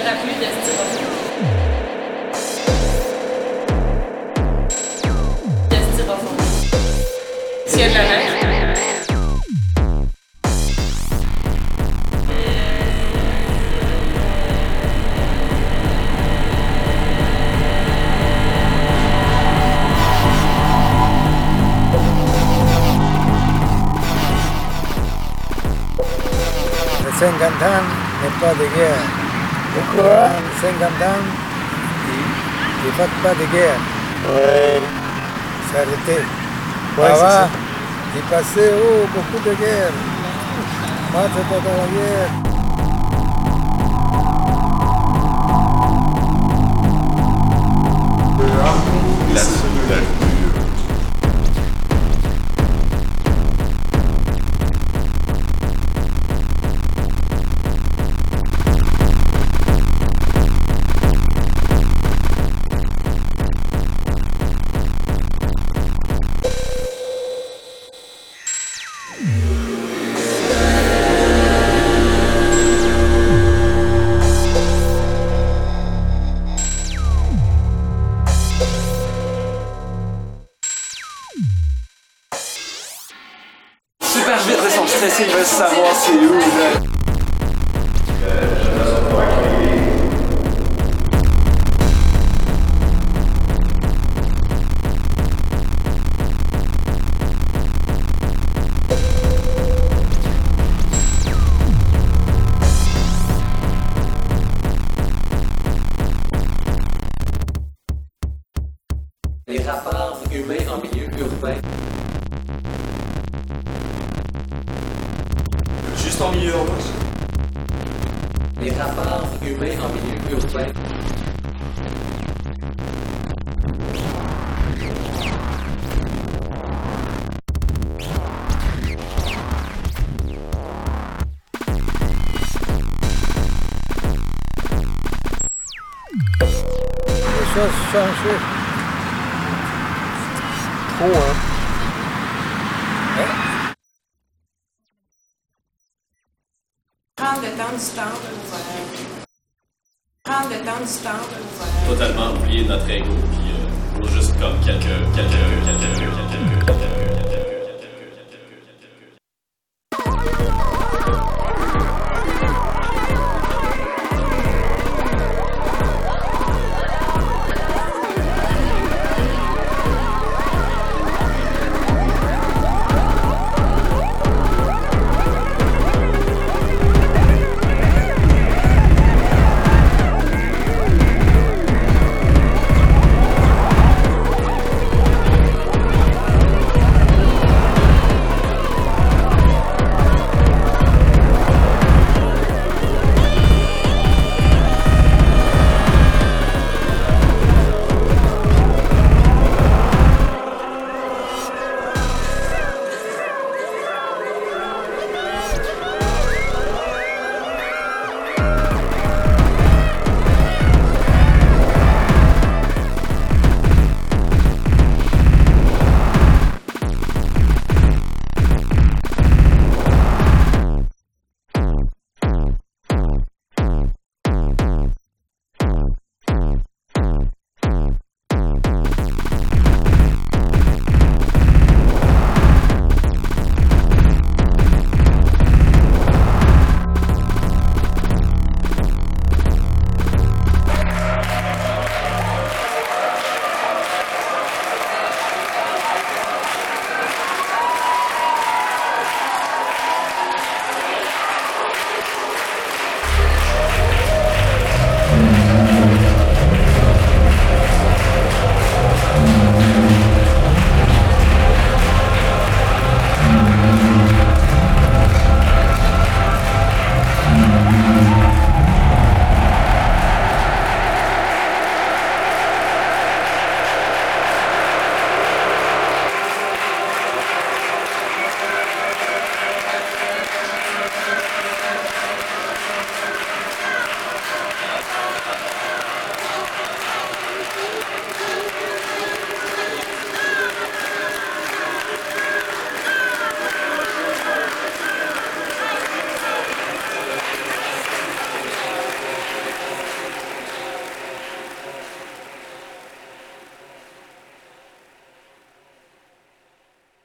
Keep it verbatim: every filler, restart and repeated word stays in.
parapluie de styrofoam. De styrofoam. S'il y a de la neige. cinquante ans n'est pas de guerre. Pourquoi? cinquante ans, il ne fait pas de guerre. Ouais. C'est arrêté. Ouais, c'est Avant, ça. il passait oh, beaucoup de guerres. Moi, c'est pas de la guerre. La solidarité. Super vite, ils sont stressés, ils veulent savoir c'est où, là. Les rapports humains en milieu urbain. Juste en milieu urbain. Les rapports humains en milieu urbain. Les choses changent. Trop, hein? Prendre le temps du temps pour... euh, Prendre le temps du temps pour... euh, Totalement oublier notre ego, puis euh, pour juste comme quelques, quelques, quelques, quelques, quelques, quelques, quelques